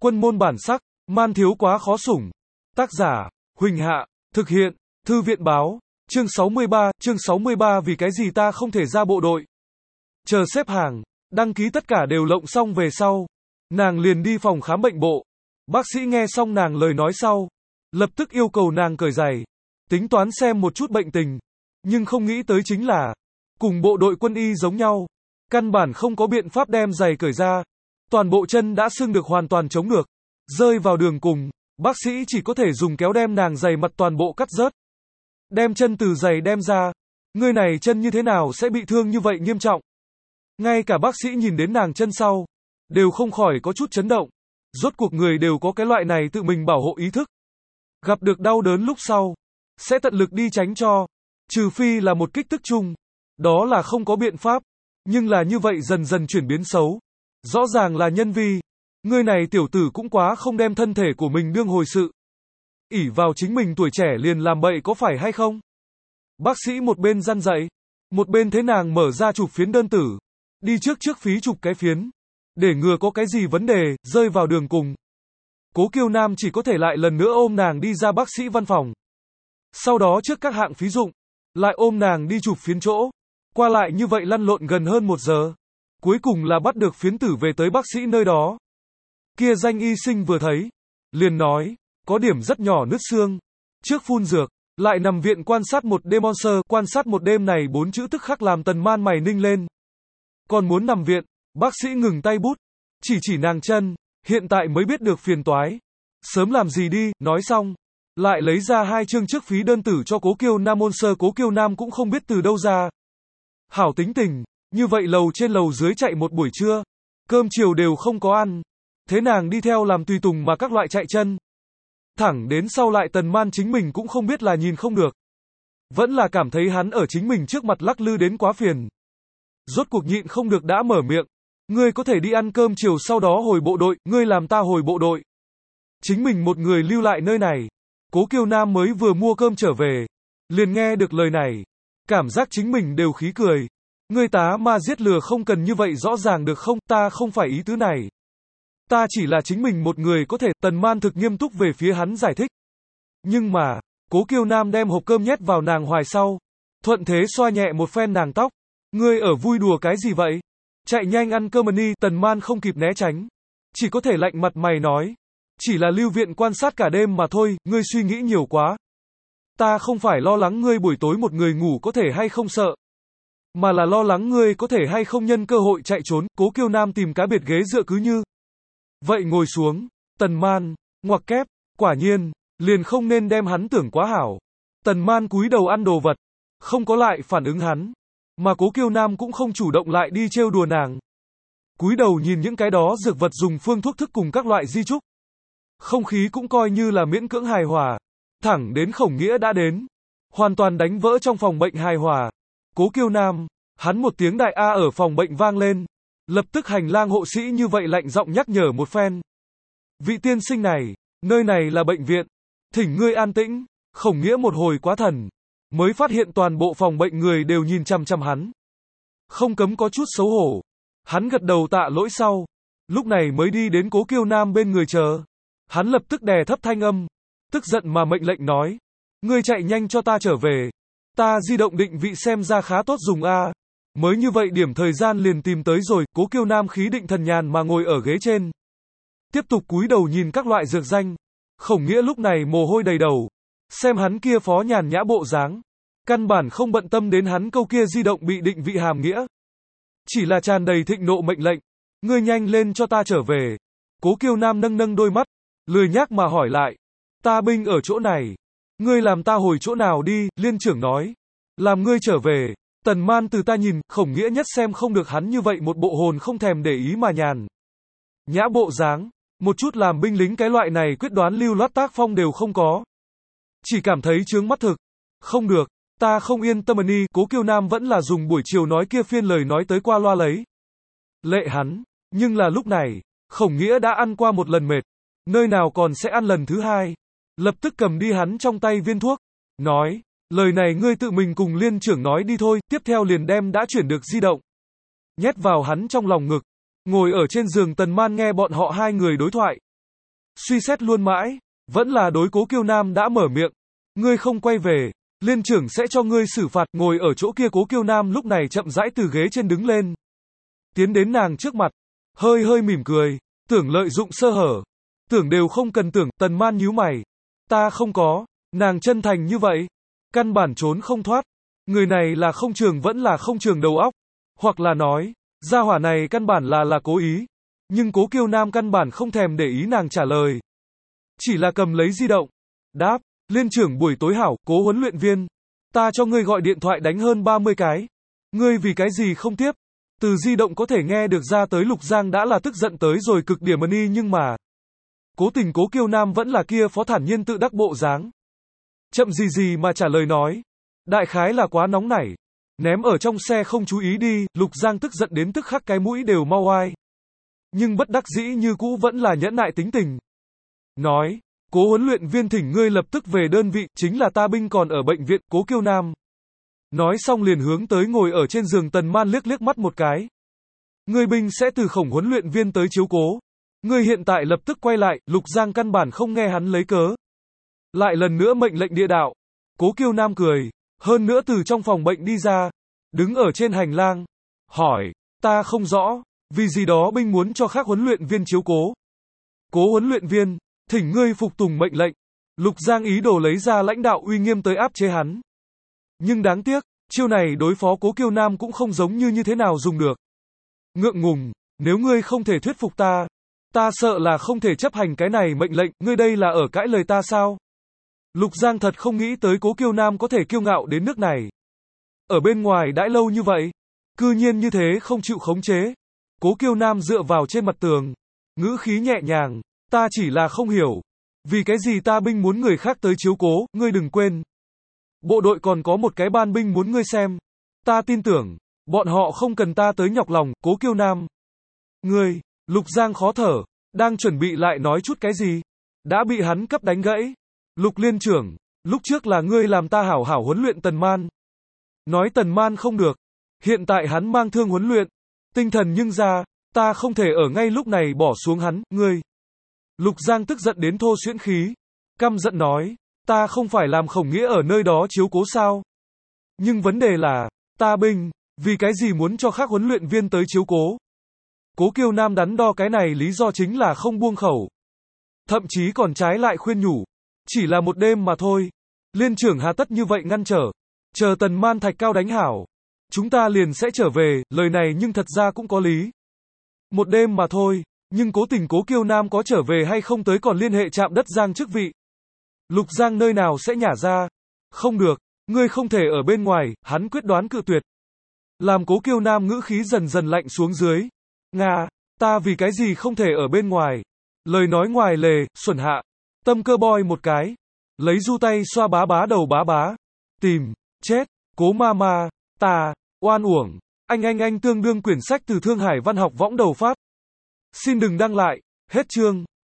Quân môn bản sắc, man thiếu quá khó sủng. Tác giả, Huỳnh Hạ, thực hiện, Thư viện báo, chương 63, vì cái gì ta không thể ra bộ đội. Chờ xếp hàng, đăng ký tất cả đều lộng xong về sau. Nàng liền đi phòng khám bệnh bộ. Bác sĩ nghe xong nàng lời nói sau, lập tức yêu cầu nàng cởi giày, tính toán xem một chút bệnh tình. Nhưng không nghĩ tới chính là, cùng bộ đội quân y giống nhau, căn bản không có biện pháp đem giày cởi ra. Toàn bộ chân đã sưng được hoàn toàn chống được. Rơi vào đường cùng, bác sĩ chỉ có thể dùng kéo đem nàng giày mặt toàn bộ cắt rớt. Đem chân từ giày đem ra. Người này chân như thế nào sẽ bị thương như vậy nghiêm trọng? Ngay cả bác sĩ nhìn đến nàng chân sau, đều không khỏi có chút chấn động. Rốt cuộc người đều có cái loại này tự mình bảo hộ ý thức. Gặp được đau đớn lúc sau, sẽ tận lực đi tránh cho. Trừ phi là một kích tức chung. Đó là không có biện pháp. Nhưng là như vậy dần dần chuyển biến xấu. Rõ ràng là nhân vi. Người này tiểu tử cũng quá không đem thân thể của mình đương hồi sự. ỷ vào chính mình tuổi trẻ liền làm bậy có phải hay không? Bác sĩ một bên răn dạy, một bên thế nàng mở ra chụp phiến đơn tử. Đi trước phí chụp cái phiến. Để ngừa có cái gì vấn đề, rơi vào đường cùng. Cố Kiêu Nam chỉ có thể lại lần nữa ôm nàng đi ra bác sĩ văn phòng. Sau đó trước các hạng phí dụng, lại ôm nàng đi chụp phiến chỗ. Qua lại như vậy lăn lộn gần hơn 1 giờ. Cuối cùng là bắt được phiến tử về tới bác sĩ nơi đó. Kia danh y sinh vừa thấy, liền nói, có điểm rất nhỏ nứt xương. Trước phun dược, lại nằm viện quan sát một đêm monster, quan sát một đêm này 4 chữ tức khắc làm Tần Man mày ninh lên. Còn muốn nằm viện, bác sĩ ngừng tay bút, chỉ nàng chân, hiện tại mới biết được phiền toái. Sớm làm gì đi, nói xong, lại lấy ra 2 chương trước phí đơn tử cho Cố Kiêu Nam monster. Cố Kiêu Nam cũng không biết từ đâu ra. Hảo tính tình, như vậy lầu trên lầu dưới chạy một buổi trưa, cơm chiều đều không có ăn. Thế nàng đi theo làm tùy tùng mà các loại chạy chân. Thẳng đến sau lại Tần Man chính mình cũng không biết là nhìn không được. Vẫn là cảm thấy hắn ở chính mình trước mặt lắc lư đến quá phiền. Rốt cuộc nhịn không được đã mở miệng. Ngươi có thể đi ăn cơm chiều sau đó hồi bộ đội, ngươi làm ta hồi bộ đội. Chính mình một người lưu lại nơi này. Cố Kiêu Nam mới vừa mua cơm trở về. Liền nghe được lời này. Cảm giác chính mình đều khí cười. Ngươi tá ma giết lừa không cần như vậy rõ ràng được không, ta không phải ý tứ này. Ta chỉ là chính mình một người có thể. Tần Man thực nghiêm túc về phía hắn giải thích. Nhưng mà, Cố Kiêu Nam đem hộp cơm nhét vào nàng hoài sau. Thuận thế xoa nhẹ một phen nàng tóc. Ngươi ở vui đùa cái gì vậy? Chạy nhanh ăn cơm đi. Tần Man không kịp né tránh. Chỉ có thể lạnh mặt mày nói. Chỉ là lưu viện quan sát cả đêm mà thôi, ngươi suy nghĩ nhiều quá. Ta không phải lo lắng ngươi buổi tối một người ngủ có thể hay không sợ. Mà là lo lắng ngươi có thể hay không nhân cơ hội chạy trốn. Cố Kiêu Nam tìm cá biệt ghế dựa cứ như vậy ngồi xuống. Tần Man, ngoặc kép, quả nhiên, liền không nên đem hắn tưởng quá hảo. Tần Man cúi đầu ăn đồ vật, không có lại phản ứng hắn. Mà Cố Kiêu Nam cũng không chủ động lại đi trêu đùa nàng. Cúi đầu nhìn những cái đó dược vật dùng phương thuốc thức cùng các loại di chúc. Không khí cũng coi như là miễn cưỡng hài hòa. Thẳng đến Khổng Nghĩa đã đến. Hoàn toàn đánh vỡ trong phòng bệnh hài hòa. Cố Kiêu Nam, hắn một tiếng đại A ở phòng bệnh vang lên. Lập tức hành lang hộ sĩ như vậy lạnh giọng nhắc nhở một phen. Vị tiên sinh này, nơi này là bệnh viện. Thỉnh ngươi an tĩnh. Khổng Nghĩa một hồi quá thần. Mới phát hiện toàn bộ phòng bệnh người đều nhìn chằm chằm hắn. Không cấm có chút xấu hổ. Hắn gật đầu tạ lỗi sau. Lúc này mới đi đến Cố Kiêu Nam bên người chờ. Hắn lập tức đè thấp thanh âm. Tức giận mà mệnh lệnh nói. Ngươi chạy nhanh cho ta trở về. Ta di động định vị xem ra khá tốt dùng a. Mới như vậy điểm thời gian liền tìm tới rồi. Cố Kiêu Nam khí định thần nhàn mà ngồi ở ghế trên. Tiếp tục cúi đầu nhìn các loại dược danh. Khổng Nghĩa lúc này mồ hôi đầy đầu. Xem hắn kia phó nhàn nhã bộ dáng. Căn bản không bận tâm đến hắn câu kia di động bị định vị hàm nghĩa. Chỉ là tràn đầy thịnh nộ mệnh lệnh. Ngươi nhanh lên cho ta trở về. Cố Kiêu Nam nâng đôi mắt. Lười nhác mà hỏi lại. Ta binh ở chỗ này. Ngươi làm ta hồi chỗ nào đi, liên trưởng nói. Làm ngươi trở về. Tần Man từ ta nhìn, Khổng Nghĩa nhất xem không được hắn như vậy một bộ hồn không thèm để ý mà nhàn nhã bộ dáng. Một chút làm binh lính cái loại này quyết đoán lưu loát tác phong đều không có. Chỉ cảm thấy chướng mắt thực. Không được, ta không yên tâm đi. Cố Kiêu Nam vẫn là dùng buổi chiều nói kia phiên lời nói tới qua loa lấy lệ hắn. Nhưng là lúc này, Khổng Nghĩa đã ăn qua một lần mệt. Nơi nào còn sẽ ăn lần thứ hai. Lập tức cầm đi hắn trong tay viên thuốc. Nói, lời này ngươi tự mình cùng liên trưởng nói đi thôi. Tiếp theo liền đem đã chuyển được di động. Nhét vào hắn trong lòng ngực. Ngồi ở trên giường Tần Man nghe bọn họ hai người đối thoại. suy xét luôn mãi, vẫn là đối Cố Kiêu Nam đã mở miệng. Ngươi không quay về, liên trưởng sẽ cho ngươi xử phạt. Ngồi ở chỗ kia Cố Kiêu Nam lúc này chậm rãi từ ghế trên đứng lên. Tiến đến nàng trước mặt, hơi hơi mỉm cười, tưởng lợi dụng sơ hở. Tưởng đều không cần tưởng, Tần Man nhíu mày. Ta không có, nàng chân thành như vậy, căn bản trốn không thoát. Người này là không trường vẫn là không trường đầu óc, hoặc là nói, gia hỏa này căn bản là cố ý. Nhưng Cố Kiêu Nam căn bản không thèm để ý nàng trả lời. Chỉ là cầm lấy di động. Đáp, liên trưởng buổi tối hảo, Cố huấn luyện viên. Ta cho ngươi gọi điện thoại đánh hơn 30 cái. Ngươi vì cái gì không tiếp? Từ di động có thể nghe được ra tới Lục Giang đã là tức giận tới rồi cực điểm đi nhưng mà. Cố tình Cố Kiêu Nam vẫn là kia phó thản nhiên tự đắc bộ dáng. Chậm gì mà trả lời nói. Đại khái là quá nóng nảy. Ném ở trong xe không chú ý đi, Lục Giang tức giận đến tức khắc cái mũi đều mau oai. Nhưng bất đắc dĩ như cũ vẫn là nhẫn nại tính tình. Nói, Cố huấn luyện viên thỉnh ngươi lập tức về đơn vị, chính là ta binh còn ở bệnh viện. Cố Kiêu Nam nói xong liền hướng tới ngồi ở trên giường Tần Man liếc mắt một cái. Ngươi binh sẽ từ Khổng huấn luyện viên tới chiếu cố. Ngươi hiện tại lập tức quay lại. Lục Giang căn bản không nghe hắn lấy cớ. Lại lần nữa mệnh lệnh địa đạo. Cố Kiêu Nam cười, hơn nữa từ trong phòng bệnh đi ra, đứng ở trên hành lang, hỏi, ta không rõ, vì gì đó binh muốn cho khác huấn luyện viên chiếu cố. Cố huấn luyện viên, thỉnh ngươi phục tùng mệnh lệnh. Lục Giang ý đồ lấy ra lãnh đạo uy nghiêm tới áp chế hắn. Nhưng đáng tiếc, chiêu này đối phó Cố Kiêu Nam cũng không giống như thế nào dùng được. Ngượng ngùng, nếu ngươi không thể thuyết phục ta, ta sợ là không thể chấp hành cái này mệnh lệnh. Ngươi đây là ở cãi lời ta sao? Lục Giang thật không nghĩ tới Cố Kiêu Nam có thể kiêu ngạo đến nước này. Ở bên ngoài đãi lâu như vậy, cư nhiên như thế không chịu khống chế. Cố Kiêu Nam dựa vào trên mặt tường, ngữ khí nhẹ nhàng, ta chỉ là không hiểu, vì cái gì ta binh muốn người khác tới chiếu cố. Ngươi đừng quên, bộ đội còn có một cái ban binh muốn ngươi xem. Ta tin tưởng, bọn họ không cần ta tới nhọc lòng. Cố Kiêu Nam, ngươi, Lục Giang khó thở, đang chuẩn bị lại nói chút cái gì, đã bị hắn cấp đánh gãy. Lục liên trưởng, lúc trước là ngươi làm ta hảo hảo huấn luyện Tần Man. Nói Tần Man không được, hiện tại hắn mang thương huấn luyện, tinh thần nhưng ra, ta không thể ở ngay lúc này bỏ xuống hắn. Ngươi. Lục Giang tức giận đến thô xuyễn khí, căm giận nói, ta không phải làm Khổng Nghĩa ở nơi đó chiếu cố sao? Nhưng vấn đề là, ta binh, vì cái gì muốn cho khác huấn luyện viên tới chiếu cố? Cố Kiêu Nam đắn đo cái này lý do chính là không buông khẩu. Thậm chí còn trái lại khuyên nhủ. Chỉ là một đêm mà thôi. Liên trưởng hà tất như vậy ngăn trở. Chờ Tần Man thạch cao đánh hảo, chúng ta liền sẽ trở về. Lời này nhưng thật ra cũng có lý. Một đêm mà thôi, nhưng cố tình Cố Kiêu Nam có trở về hay không tới còn liên hệ chạm đất Giang chức vị. Lục Giang nơi nào sẽ nhả ra. Không được, ngươi không thể ở bên ngoài. Hắn quyết đoán cự tuyệt. Làm Cố Kiêu Nam ngữ khí dần dần lạnh xuống dưới. Nga, ta vì cái gì không thể ở bên ngoài. Lời nói ngoài lề, xuẩn hạ. Tâm cơ boy một cái. Lấy du tay xoa bá đầu bá. Tìm, chết, Cố ma, ta, oan uổng. Anh tương đương quyển sách từ Thương Hải Văn học võng đầu phát. Xin đừng đăng lại, hết chương.